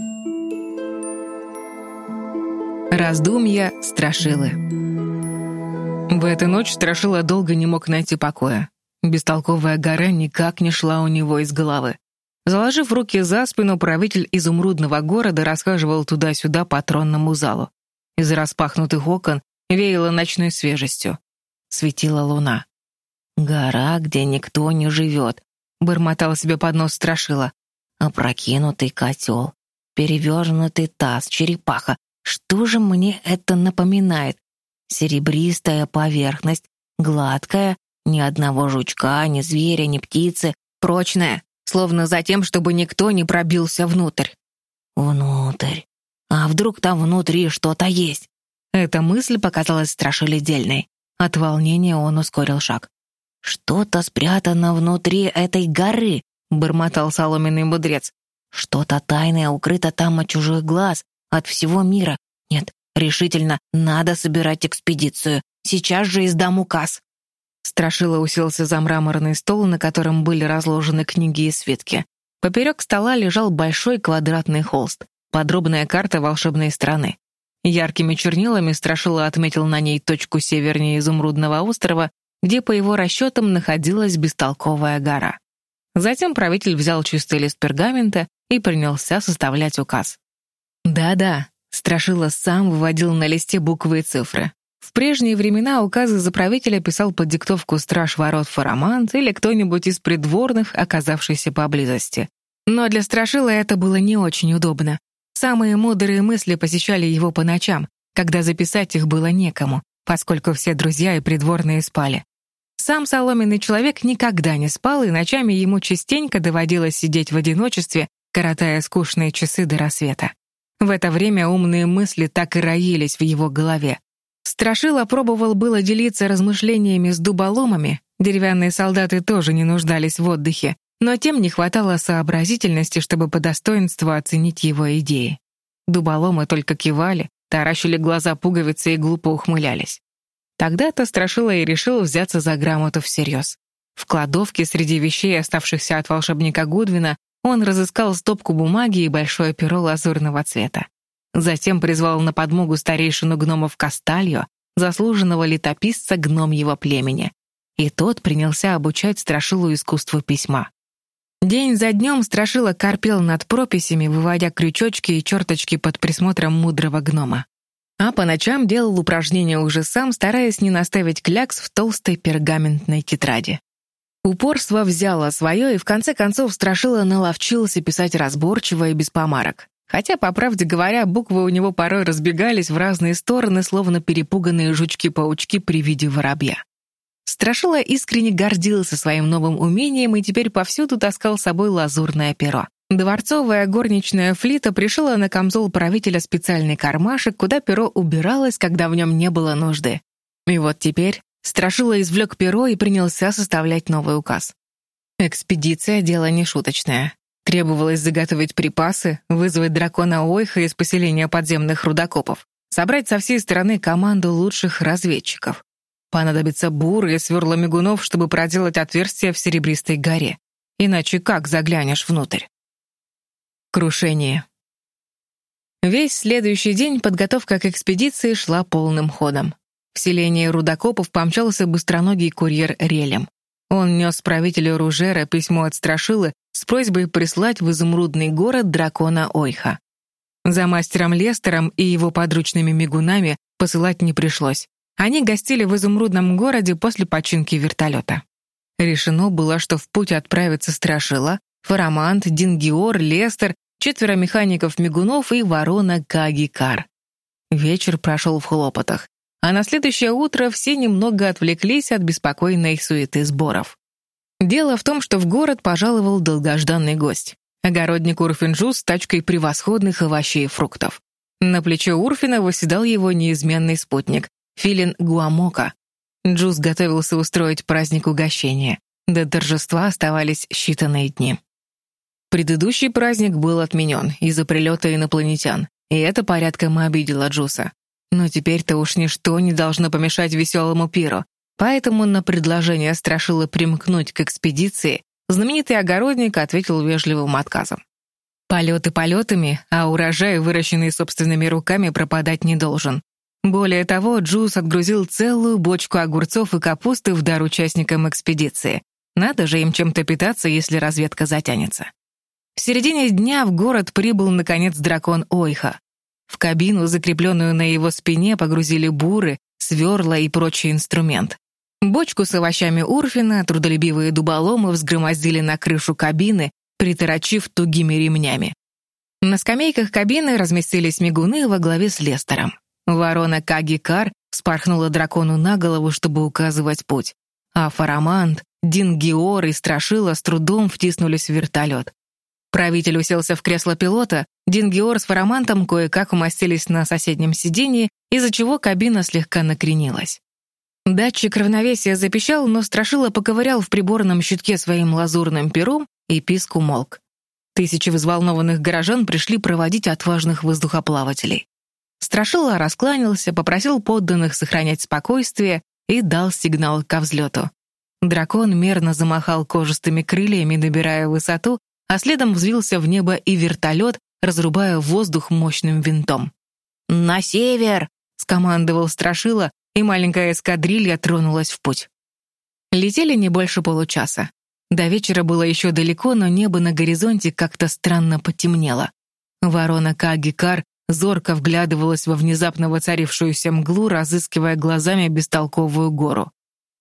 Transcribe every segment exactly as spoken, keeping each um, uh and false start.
Раздумья Страшилы. В эту ночь Страшила долго не мог найти покоя. Бестолковая гора никак не шла у него из головы. Заложив руки за спину, правитель изумрудного города расхаживал туда-сюда по тронному залу. Из распахнутых окон веяло ночной свежестью. Светила луна. «Гора, где никто не живет», — бормотал себе под нос Страшила. «Опрокинутый котел, перевернутый таз, черепаха. Что же мне это напоминает? Серебристая поверхность, гладкая, ни одного жучка, ни зверя, ни птицы, прочная, словно за тем, чтобы никто не пробился внутрь. Внутрь. А вдруг там внутри что-то есть?» Эта мысль показалась Страшиле дельной. От волнения он ускорил шаг. «Что-то спрятано внутри этой горы», — бормотал соломенный мудрец. «Что-то тайное укрыто там от чужих глаз, от всего мира. Нет, решительно, надо собирать экспедицию. Сейчас же издам указ». Страшила уселся за мраморный стол, на котором были разложены книги и свитки. Поперек стола лежал большой квадратный холст, подробная карта волшебной страны. Яркими чернилами Страшила отметил на ней точку севернее Изумрудного острова, где, по его расчетам, находилась бестолковая гора. Затем правитель взял чистый лист пергамента и принялся составлять указ. Да-да, Страшила сам выводил на листе буквы и цифры. В прежние времена указы за правителя писал под диктовку страж ворот Фарамант или кто-нибудь из придворных, оказавшийся поблизости. Но для Страшилы это было не очень удобно. Самые мудрые мысли посещали его по ночам, когда записать их было некому, поскольку все друзья и придворные спали. Сам соломенный человек никогда не спал, и ночами ему частенько доводилось сидеть в одиночестве, коротая скучные часы до рассвета. В это время умные мысли так и роились в его голове. Страшила пробовал было делиться размышлениями с дуболомами, деревянные солдаты тоже не нуждались в отдыхе, но тем не хватало сообразительности, чтобы по достоинству оценить его идеи. Дуболомы только кивали, таращили глаза пуговицы и глупо ухмылялись. Тогда-то Страшила и решил взяться за грамоту всерьез. В кладовке среди вещей, оставшихся от волшебника Гудвина, он разыскал стопку бумаги и большое перо лазурного цвета. Затем призвал на подмогу старейшину гномов Кастальо, заслуженного летописца гномьего племени. И тот принялся обучать Страшилу искусству письма. День за днем Страшила корпел над прописями, выводя крючочки и черточки под присмотром мудрого гнома. А по ночам делал упражнения уже сам, стараясь не наставить клякс в толстой пергаментной тетради. Упорство взяло свое, и в конце концов Страшила наловчился писать разборчиво и без помарок. Хотя, по правде говоря, буквы у него порой разбегались в разные стороны, словно перепуганные жучки-паучки при виде воробья. Страшила искренне гордился своим новым умением и теперь повсюду таскал с собой лазурное перо. Дворцовая горничная Флита пришила на камзол правителя специальный кармашек, куда перо убиралось, когда в нем не было нужды. И вот теперь Страшила извлек перо и принялся составлять новый указ. Экспедиция — дело нешуточное. Требовалось заготовить припасы, вызвать дракона Ойха из поселения подземных рудокопов, собрать со всей страны команду лучших разведчиков. Понадобится буры и сверла мигунов, чтобы проделать отверстие в Серебристой горе. Иначе как заглянешь внутрь? Крушение. Весь следующий день подготовка к экспедиции шла полным ходом. В селение рудокопов помчался быстроногий курьер Релем. Он нес правителю Ружера письмо от Страшилы с просьбой прислать в изумрудный город дракона Ойха. За мастером Лестером и его подручными мигунами посылать не пришлось. Они гостили в изумрудном городе после починки вертолета. Решено было, что в путь отправится Страшила, Фарамант, Дингиор, Лестер, четверо механиков-мигунов и ворона Каги-Кар. Вечер прошел в хлопотах, а на следующее утро все немного отвлеклись от беспокойной суеты сборов. Дело в том, что в город пожаловал долгожданный гость — огородник Урфин-Джус с тачкой превосходных овощей и фруктов. На плече Урфина восседал его неизменный спутник — филин Гуамока. Джус готовился устроить праздник угощения. До торжества оставались считанные дни. Предыдущий праздник был отменен из-за прилета инопланетян, и это порядком обидело Джуса. Но теперь-то уж ничто не должно помешать веселому пиру, поэтому на предложение Страшилы примкнуть к экспедиции знаменитый огородник ответил вежливым отказом. Полеты полетами, а урожай, выращенный собственными руками, пропадать не должен. Более того, Джуз отгрузил целую бочку огурцов и капусты в дар участникам экспедиции. Надо же им чем-то питаться, если разведка затянется. В середине дня в город прибыл, наконец, дракон Ойха. В кабину, закрепленную на его спине, погрузили буры, сверла и прочий инструмент. Бочку с овощами Урфина трудолюбивые дуболомы взгромоздили на крышу кабины, приторочив тугими ремнями. На скамейках кабины разместились мигуны во главе с Лестером. Ворона Каги-Кар вспорхнула дракону на голову, чтобы указывать путь, а Фарамант, Дингиор и Страшила с трудом втиснулись в вертолет. Правитель уселся в кресло пилота, Дингиор с Фарамантом кое-как умостились на соседнем сиденье, из-за чего кабина слегка накренилась. Датчик равновесия запищал, но Страшила поковырял в приборном щитке своим лазурным пером, и писк умолк. Тысячи взволнованных горожан пришли проводить отважных воздухоплавателей. Страшила раскланялся, попросил подданных сохранять спокойствие и дал сигнал ко взлету. Дракон мерно замахал кожистыми крыльями, набирая высоту, а следом взвился в небо и вертолет, разрубая воздух мощным винтом. «На север!» — скомандовал Страшила, и маленькая эскадрилья тронулась в путь. Летели не больше получаса. До вечера было еще далеко, но небо на горизонте как-то странно потемнело. Ворона Каги-Кар зорко вглядывалась во внезапно воцарившуюся мглу, разыскивая глазами бестолковую гору.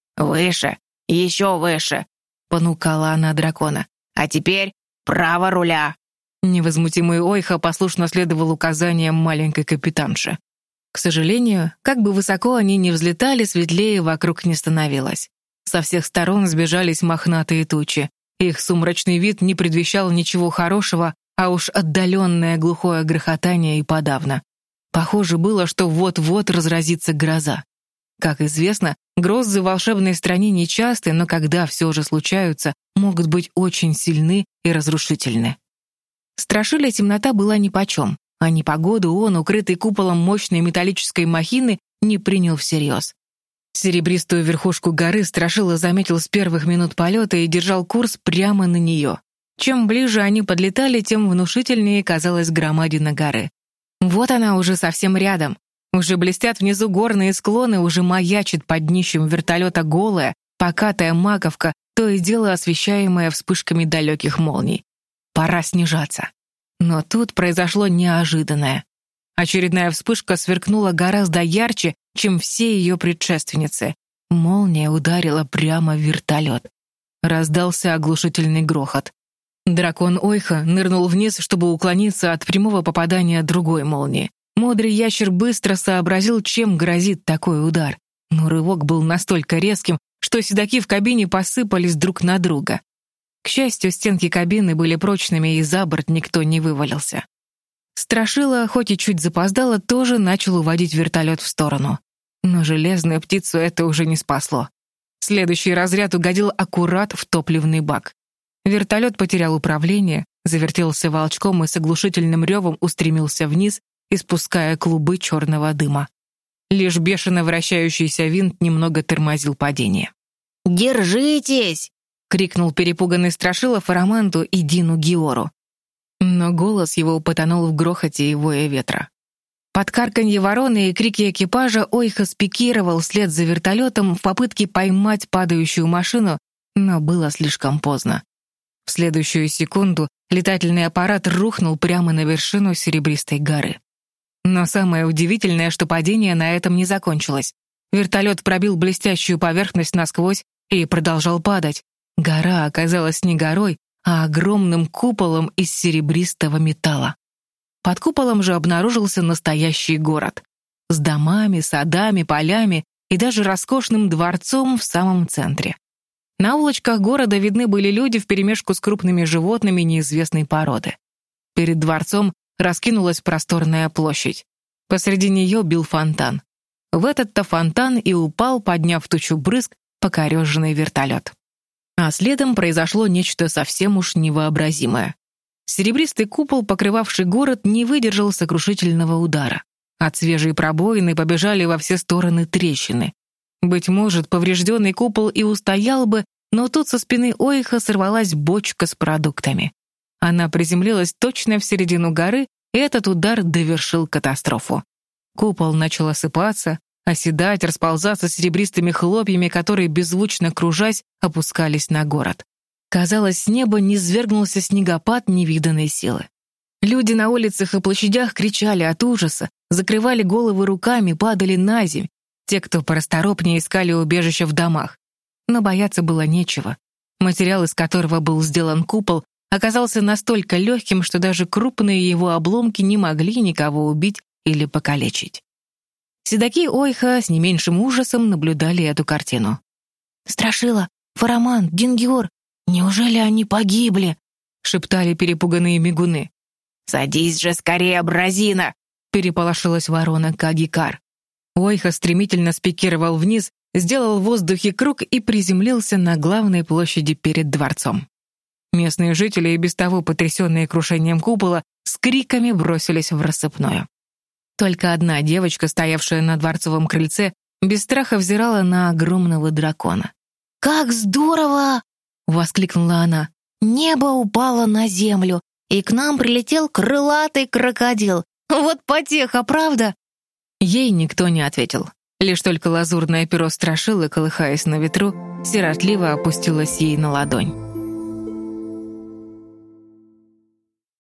«Выше! Еще выше!» — понукала она дракона. «А теперь право руля!» Невозмутимый Ойха послушно следовал указаниям маленькой капитанши. К сожалению, как бы высоко они ни взлетали, светлее вокруг не становилось. Со всех сторон сбежались мохнатые тучи. Их сумрачный вид не предвещал ничего хорошего, а уж отдаленное глухое грохотание и подавно. Похоже было, что вот-вот разразится гроза. Как известно, грозы в волшебной стране нечасты, но когда все же случаются, могут быть очень сильны и разрушительны. Страшиле темнота была нипочем, а непогоду он, укрытый куполом мощной металлической махины, не принял всерьез. Серебристую верхушку горы Страшила заметил с первых минут полета и держал курс прямо на нее. Чем ближе они подлетали, тем внушительнее казалась громадина горы. Вот она уже совсем рядом. Уже блестят внизу горные склоны, уже маячит под днищем вертолета голая, покатая маковка, то и дело освещаемая вспышками далеких молний. Пора снижаться. Но тут произошло неожиданное. Очередная вспышка сверкнула гораздо ярче, чем все ее предшественницы. Молния ударила прямо в вертолет. Раздался оглушительный грохот. Дракон Ойха нырнул вниз, чтобы уклониться от прямого попадания другой молнии. Мудрый ящер быстро сообразил, чем грозит такой удар. Но рывок был настолько резким, что седаки в кабине посыпались друг на друга. К счастью, стенки кабины были прочными, и за борт никто не вывалился. Страшила, хоть и чуть запоздала, тоже начал уводить вертолет в сторону. Но железную птицу это уже не спасло. Следующий разряд угодил аккурат в топливный бак. Вертолет потерял управление, завертелся волчком и с оглушительным ревом устремился вниз, испуская клубы черного дыма. Лишь бешено вращающийся винт немного тормозил падение. «Держитесь!» — крикнул перепуганный Страшила Фараманту и Дину Гиору. Но голос его потонул в грохоте и вое ветра. Под карканье вороны и крики экипажа Ойха спикировал вслед за вертолетом в попытке поймать падающую машину, но было слишком поздно. В следующую секунду летательный аппарат рухнул прямо на вершину серебристой горы. Но самое удивительное, что падение на этом не закончилось. Вертолет пробил блестящую поверхность насквозь и продолжал падать. Гора оказалась не горой, а огромным куполом из серебристого металла. Под куполом же обнаружился настоящий город. С домами, садами, полями и даже роскошным дворцом в самом центре. На улочках города видны были люди вперемешку с крупными животными неизвестной породы. Перед дворцом раскинулась просторная площадь. Посреди нее бил фонтан. В этот-то фонтан и упал, подняв тучу брызг, покореженный вертолет. А следом произошло нечто совсем уж невообразимое. Серебристый купол, покрывавший город, не выдержал сокрушительного удара. От свежей пробоины побежали во все стороны трещины. Быть может, поврежденный купол и устоял бы, но тут со спины Ойха сорвалась бочка с продуктами. Она приземлилась точно в середину горы, и этот удар довершил катастрофу. Купол начал осыпаться, оседать, расползаться серебристыми хлопьями, которые, беззвучно кружась, опускались на город. Казалось, с неба низвергнулся снегопад невиданной силы. Люди на улицах и площадях кричали от ужаса, закрывали головы руками, падали на земь. Те, кто порасторопнее, искали убежище в домах. Но бояться было нечего. Материал, из которого был сделан купол, оказался настолько легким, что даже крупные его обломки не могли никого убить или покалечить. Седаки Ойха с не меньшим ужасом наблюдали эту картину. «Страшила, Фарамант, Дингиор, неужели они погибли?» — шептали перепуганные мигуны. «Садись же скорее, Абразина!» — переполошилась ворона Кагикар. Ойха стремительно спикировал вниз, сделал в воздухе круг и приземлился на главной площади перед дворцом. Местные жители, и без того потрясенные крушением купола, с криками бросились в рассыпную. Только одна девочка, стоявшая на дворцовом крыльце, без страха взирала на огромного дракона. «Как здорово!» — воскликнула она. «Небо упало на землю, и к нам прилетел крылатый крокодил. Вот потеха, правда?» Ей никто не ответил. Лишь только лазурное перо страшило, колыхаясь на ветру, сиротливо опустилось ей на ладонь.